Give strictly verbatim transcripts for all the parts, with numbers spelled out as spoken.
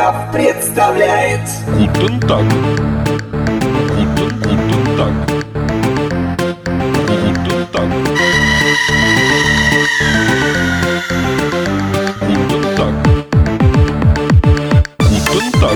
состав представляет Guten Tag. Guten, guten Tag. Guten Tag. Guten Tag. Guten Tag.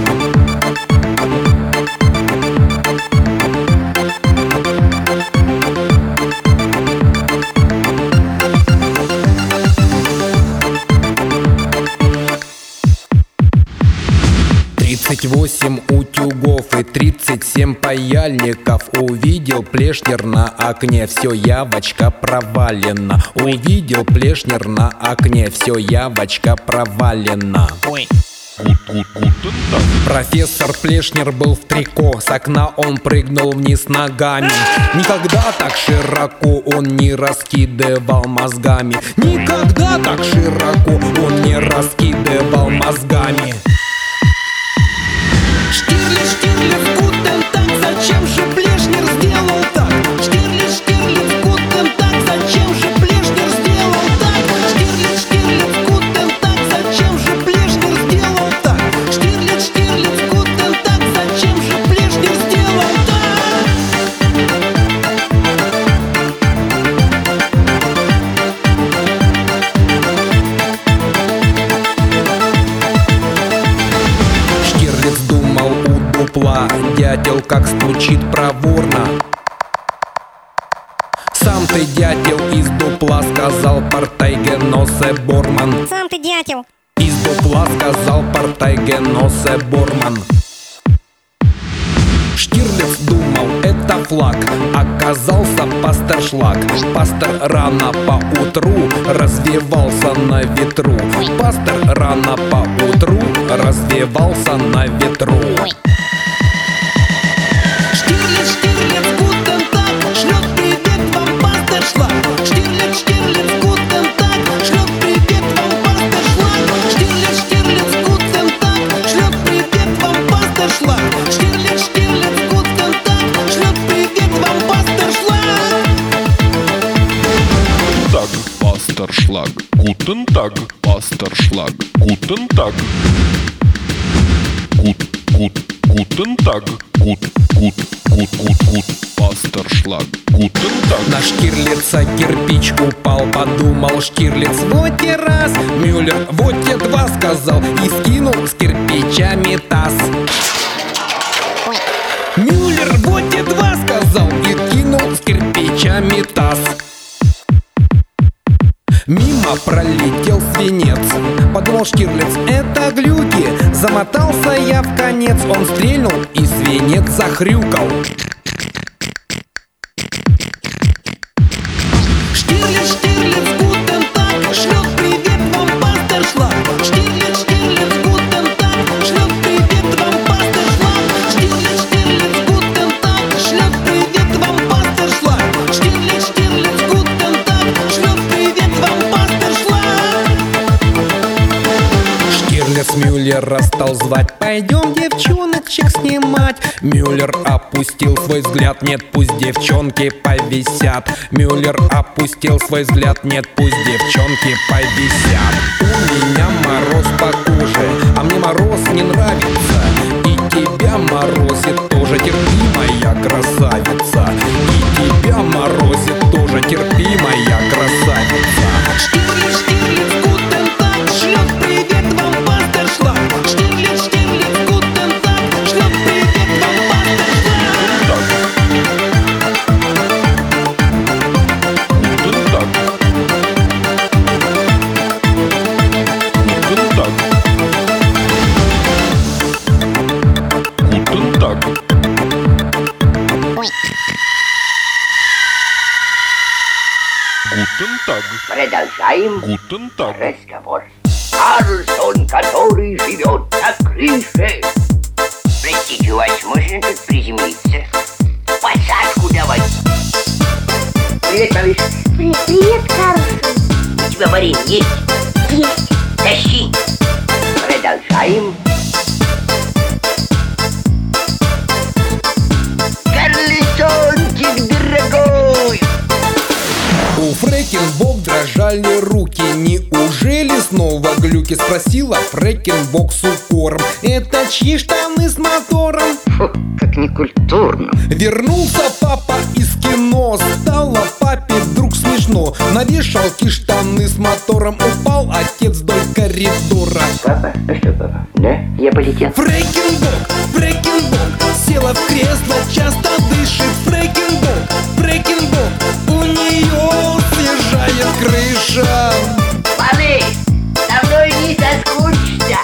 Тридцать восемь утюгов и тридцать семь паяльников. Увидел плешнер на окне, все, явочка провалена. Увидел плешнер на окне, все, явочка провалена. Ой. Gut, gut, guten Tag. Профессор Плешнер был в трико, с окна он прыгнул вниз ногами. Никогда так широко он не раскидывал мозгами. Никогда так широко он не раскидывал мозгами. Штирлиц, Штирлиц, гутен так, зачем же Плешнер сделал так? Штирлиц, Штирлиц, гутен так, зачем же Плешнер сделал так? Штирлиц, Штирлиц, гутен так, зачем же Плешнер сделал так? Штирлиц, Штирлиц, гутен так, зачем же Плешнер сделал так? Штирлиц думал у дупла, дятел как стучит проворно. Сам ты дятел из дупла, сказал Портайгеносе Борман. Сам ты дятел. Из дупла сказал Портайгеносе Борман. Штирлиц думал, это флаг, оказался пастершлаг. Пастер рано поутру развевался на ветру. Пастер рано поутру развевался на ветру. Штирлиц, Штирлиц, гутен так, шлет привет вам пастершлаг. Штирлиц, Штирлиц, гутен так, шлет привет вам пастершлаг. Штирлиц, Штирлиц, гутен так, шлет привет вам пастершлаг. Штирлиц, Штирлиц, гутен так, шлет привет вам пастершлаг. Tag, Pasterschlag. Guten Tag, Pasterschlag. Guten Tag. Gut, gut, guten Tag. Gut, gut, gut, gut, gut. Pasterschlag. Guten Tag. На Штирлица кирпич упал, подумал Штирлиц, вот и раз. Мюллер, вот и два, сказал и скинул с кирпичами таз. Мюллер, вот и два, сказал и кинул с кирпичами таз. Мимо пролетел свинец, подумал Штирлиц, это глюки. Замотался я в конец, он стрельнул и свинец захрюкал. Штирлиц, Штирлиц, гутен так, шлет привет вам пастершлаг. Штирлиц, Штирлиц, гутен так, шлет привет вам пастершлаг. Штирлиц, Штирлиц, гутен так, шлет привет вам пастершлаг. Штирлиц, Штирлиц, гутен так, шлет привет вам пастершлаг. Штирлиц Мюллера стал звать, пойдем девчоночек снимать. Мюллер опустил свой взгляд, нет, пусть девчонки повисят. Мюллер опустил свой взгляд, нет, пусть девчонки повисят. У меня мороз по коже, а мне мороз не нравится. И тебя морозит тоже, терпи, моя красавица. И тебя морозит тоже, терпи, моя красавица. Штирлиц, Штирлиц, гутен так, шлет привет вам пастершлаг. Штирлиц, Штирлиц, гутен так, шлет привет вам пастершлаг. Guten Tag. Guten Tag. Guten Tag. Guten Tag. Продолжаем Guten Tag. разговор. Карлсон, который живет на крыше. Простите, у вас можно тут приземлиться? Посадку давай. Привет, малыш. Привет, привет, Карлсон. У тебя варенье есть? Есть. Тащи. Продолжаем. Карлсончик дорогой. У Фрэкенбок дрожали руки. Неужели снова глюки спросила Фрэкенбок с укором: это чьи штаны с мотором? Фу, как некультурно. Вернулся папа из кино, стало папе вдруг смешно. На вешалке штаны с мотором, упал отец вдоль коридора. Папа? Ну что, папа? Да? Я полетел. Фрэкенбок, Фрэкенбок села в кресло, часто дышит. Фрэкенбок, Фрэкенбок, у нее съезжает крыша. Малыш, со мной не соскучишься.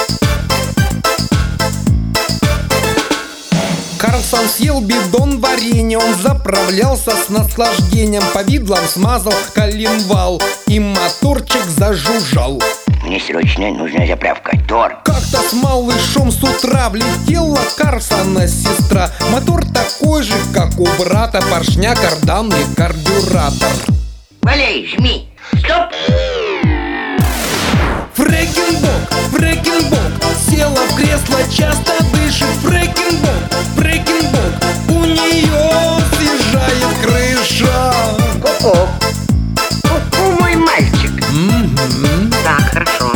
Карлсон съел бидон варенья, он заправлялся с наслаждением. Повидлом смазал коленвал, и моторчик зажужжал. Мне срочно нужна заправка, Тор. Как-то с малышом с утра влетела Карлсона сестра. Мотор такой же, как у брата, поршня, кардан и карбюратор. Валяй, жми. Стоп! Фрэкенбок, Фрэкенбок села в кресло, часто дышит. Фрэкенбок, Фрэкенбок, у нее съезжает крыша. Ку-ку. Ку-ку, мой мальчик. Мгм. Так, хорошо.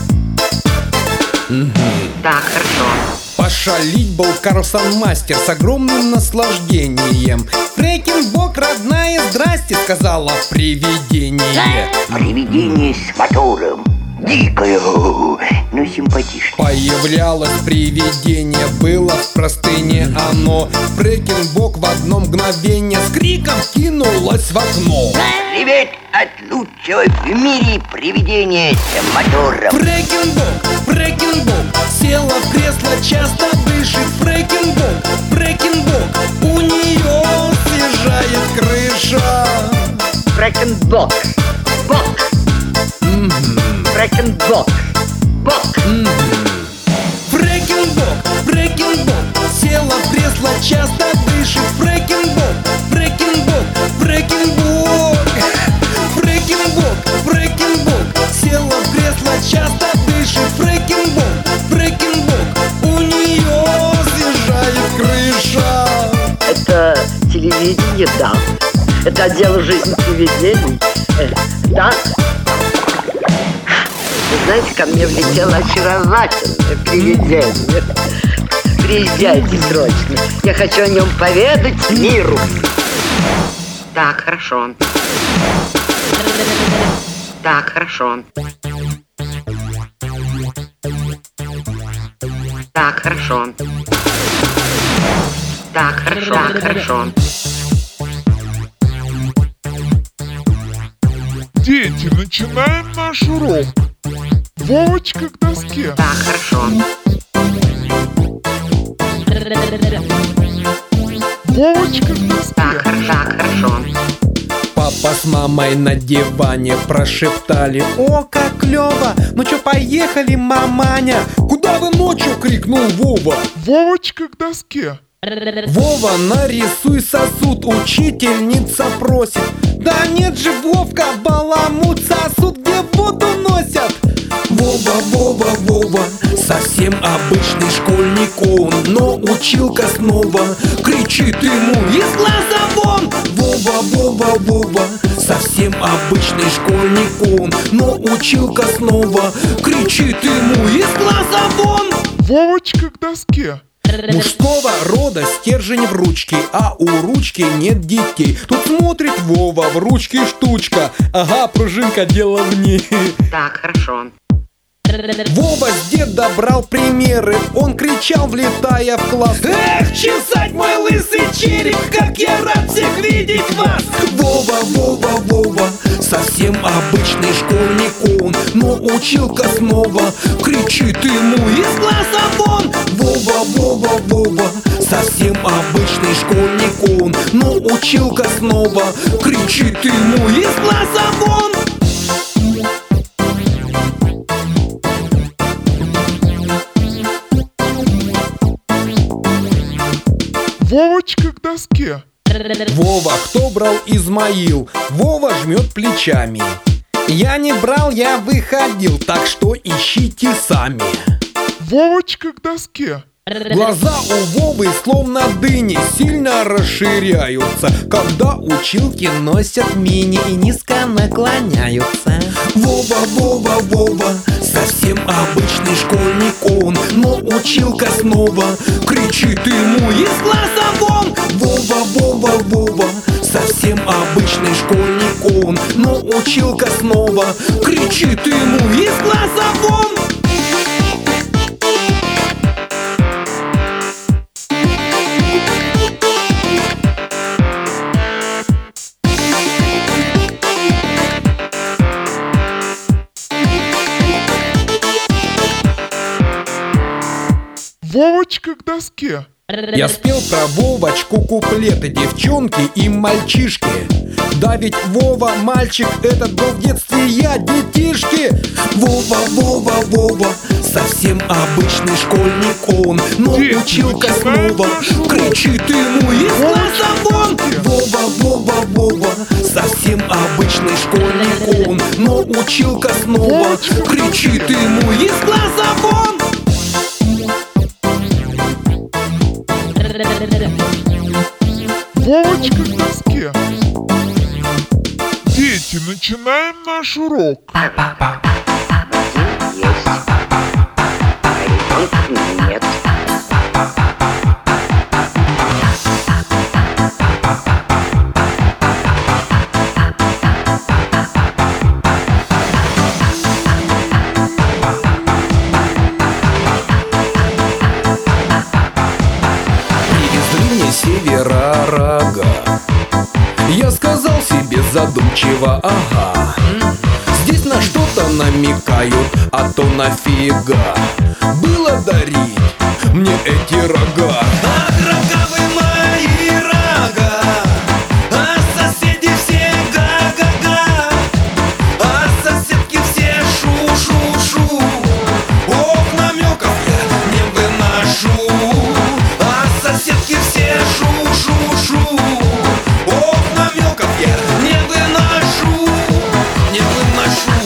Так, хорошо. Пошалить был Карлсон мастер с огромным наслаждением. Фрэкенбок, родная, здрасте, сказала привидение. Привидение с мотором. Дикое, но симпатичное. Появлялось привидение, было в простыне оно. Фрэкенбок в одно мгновение с криком кинулось в окно. Привет от лучшего в мире привидения с мотором. Фрэкенбок, Фрэкенбок села в кресло, часто дышит. Фрэкенбок, Фрэкенбок, у нее съезжает крыша. Фрэкенбок. Бок. Фрэкенбок. Бок. Фрэкенбок, Фрэкенбок села в кресло, часто дышит. Фрэкенбок, Фрэкенбок, Фрэкенбок, Фрэкенбок, Фрэкенбок села в кресло, часто дышит. Фрэкенбок, Фрэкенбок, у нее съезжает крыша. Это телевидение, да. Это отдел жизни привидений. Э, да. Вы знаете, ко мне влетело очаровательное привидение. Приезжайте срочно. Я хочу о нем поведать миру. Так, хорошо. Так, хорошо. Так, хорошо. Так, хорошо, так, хорошо. Дети, начинаем наш урок. Вовочка к доске. Так, хорошо. Вовочка к доске. Так, хорошо, так, хорошо. Папа с мамой на диване прошептали: о, как клево! Ну чё, поехали, маманя? Куда вы ночью? Крикнул Вова. Вовочка к доске. Вова, нарисуй сосуд, учительница просит. Да нет же, Вовка, баламут, сосуд, где воду носят. Вова, Вова, Вова, совсем обычный школьник он, но училка снова кричит ему: из глаза вон! Вова, Вова, Вова, совсем обычный школьник он, но училка снова кричит ему: из глаза вон! Вовочка к доске. Мужского рода стержень в ручке, а у ручки нет детей. Тут смотрит Вова, в ручке штучка. Ага, пружинка, дело в ней. Так, хорошо. Вова с деда брал примеры, он кричал, влетая в класс: эх, чесать мой лысый череп, как я рад всех видеть вас! Вова, Вова, Вова, совсем обычный школьник он, но училка снова кричит ему: из глаза вон! Вова, Вова, Вова, совсем обычный школьник он, но училка снова кричит ему: из глаза вон! Вовочка к доске. Вова, кто брал Измаил? Вова жмет плечами: я не брал, я выходил, так что ищите сами. Вовочка к доске. Глаза у Вовы словно дыни сильно расширяются, когда училки носят мини и низко наклоняются. Вова, Вова, Вова, совсем обычный школьник он, но училка снова кричит ему из класса вон. Вова, Вова, Вова, совсем обычный школьник он, но училка снова кричит ему из класса вон. Вовочка к доске. Я спел про Вовочку куплеты, девчонки и мальчишки. Да ведь Вова, мальчик, этот был в детстве я, детишки. Вова, Вова, Вова, совсем обычный школьник он, но Дети, училка начинаем снова нашу кричит ему из класса вон. Вова, Вова, Вова, совсем обычный школьник он, но училка снова кричит ему из класса вон. Вовочка к доске. Дети, начинаем наш урок. Есть. А ребенка нет. Севера рога. Я сказал себе задумчиво, ага, здесь на что-то намекают, а то нафига было дарить мне эти рога. Ах, рога вы мои рога, а соседи все га-га-га, а соседки все шу-шу-шу. Ох, намеков я не выношу, а соседки все шу-шу-шу. Ох, намеков я не выношу, не выношу.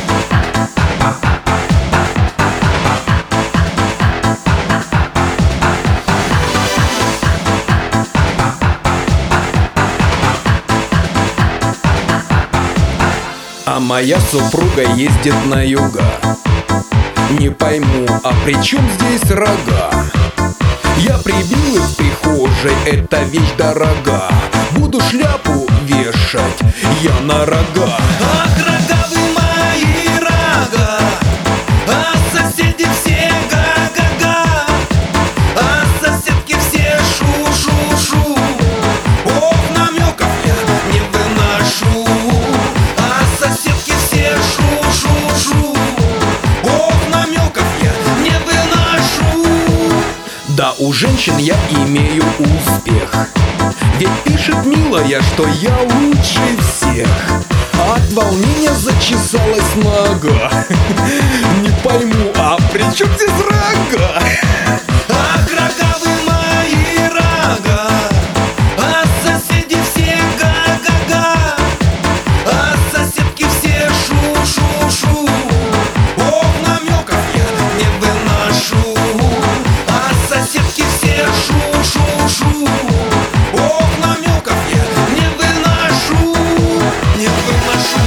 А моя супруга ездит на юга. Не пойму, а при чем здесь рога? Я прибил их в прихожей, эта вещь дорога. Буду шляпу вешать я на рога. Ах, рога вы мои рога, а соседи все га-га-га, а соседки все шу-шу-шу. Ох, намеков я не выношу, а соседки все шу-шу-шу. Ох, намеков я не выношу. Да, у женщин я имею успех, ведь пишет милая, что я лучше всех. А от волнения зачесалась нога. Не пойму, а при чем здесь рога? Ах, рога вы мои рога, а соседи все га-га-га, а соседки все шу-шу-шу. Ох, намеков я не выношу, а соседки все шу-шу-шу. Ох, намеков я не выношу, не выношу.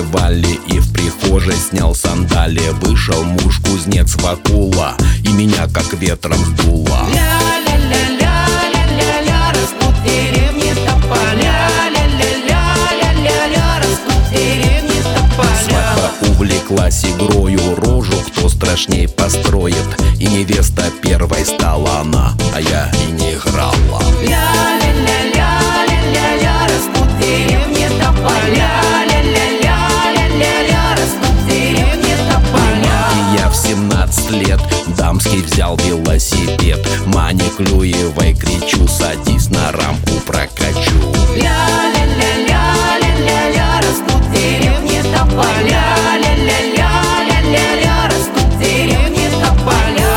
танцевали, и в прихожей снял сандали. Вышел муж-кузнец Вакула, и меня как ветром сдуло. Ля-ля-ля-ля-ля-ля-ля, растут в деревне тополя. Ля-ля-ля-ля-ля-ля, растут в деревне тополя. Свадьба увлеклась игрою, рожу кто страшней построит. И невеста первой стала она, а я и не играла. Ля-ля-ля-ля-ля-ля-ля, растут в деревне тополя. Ля-ля-ля-ля-ля-ля, растут в деревне тополя. И я в семнадцать лет дамский взял велосипед. Мане Клюевой кричу: садись на рамку, прокачу. Ля-ля-ля-ля-ля-ля-ля, растут в деревне тополя. Ля-ля-ля-ля-ля-ля, растут в деревне тополя.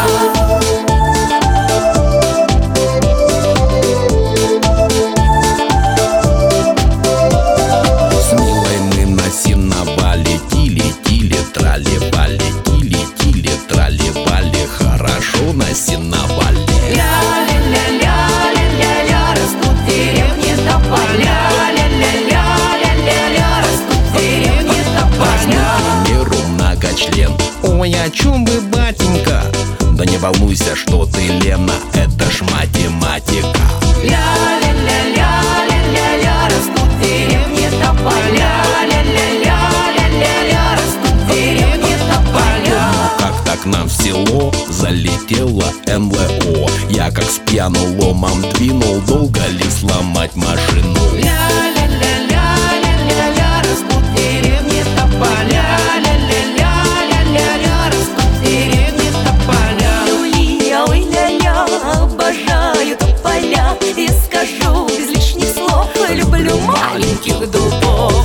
С милой мы на сеновале тили-тили, трали-вали, тили-тили, трали-вали, хорошо на сеновале. Ля-ля-ля-ля-ля-ля, растут в деревне тополя. Ля-ля-ля-ля-ля-ля, растут в деревне тополя. Примеру многочлен. Ой, о чем вы, батенька? Да не волнуйся, что ты, Лена, это ж математика. Ля-ля-ля-ля-ля-ля-ля, растут в деревне тополя. Ля-ля-ля-ля-ля-ля, растут в деревне тополя. Как-то к нам в село залетела эн эл о. Я как с пьяну ломом двинул, долго ли сломать машину? Ля-ля-ля-ля-ля-ля, растут в деревне тополя. Ля-ля-ля-ля-ля-ля, растут в деревне тополя. Юлия, ой, ля-ля, обожаю тополя. И скажу без лишних слов, люблю маленьких дубов.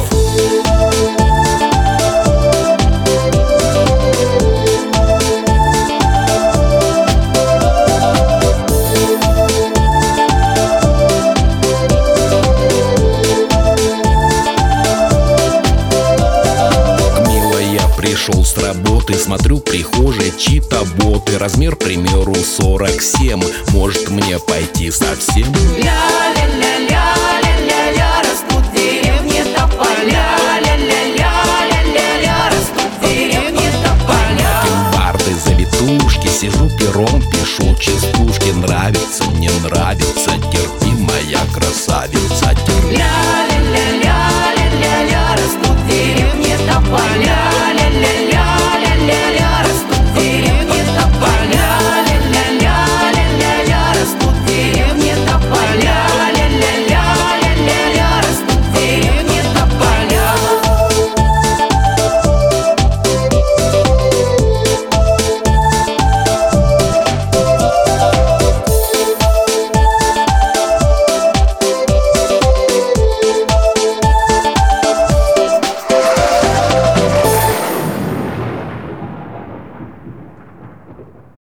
Пришел с работы, смотрю в прихожей чьи-то боты. Размер, к примеру, сорок семь. Может мне пойти совсем? Ля-ля-ля-ля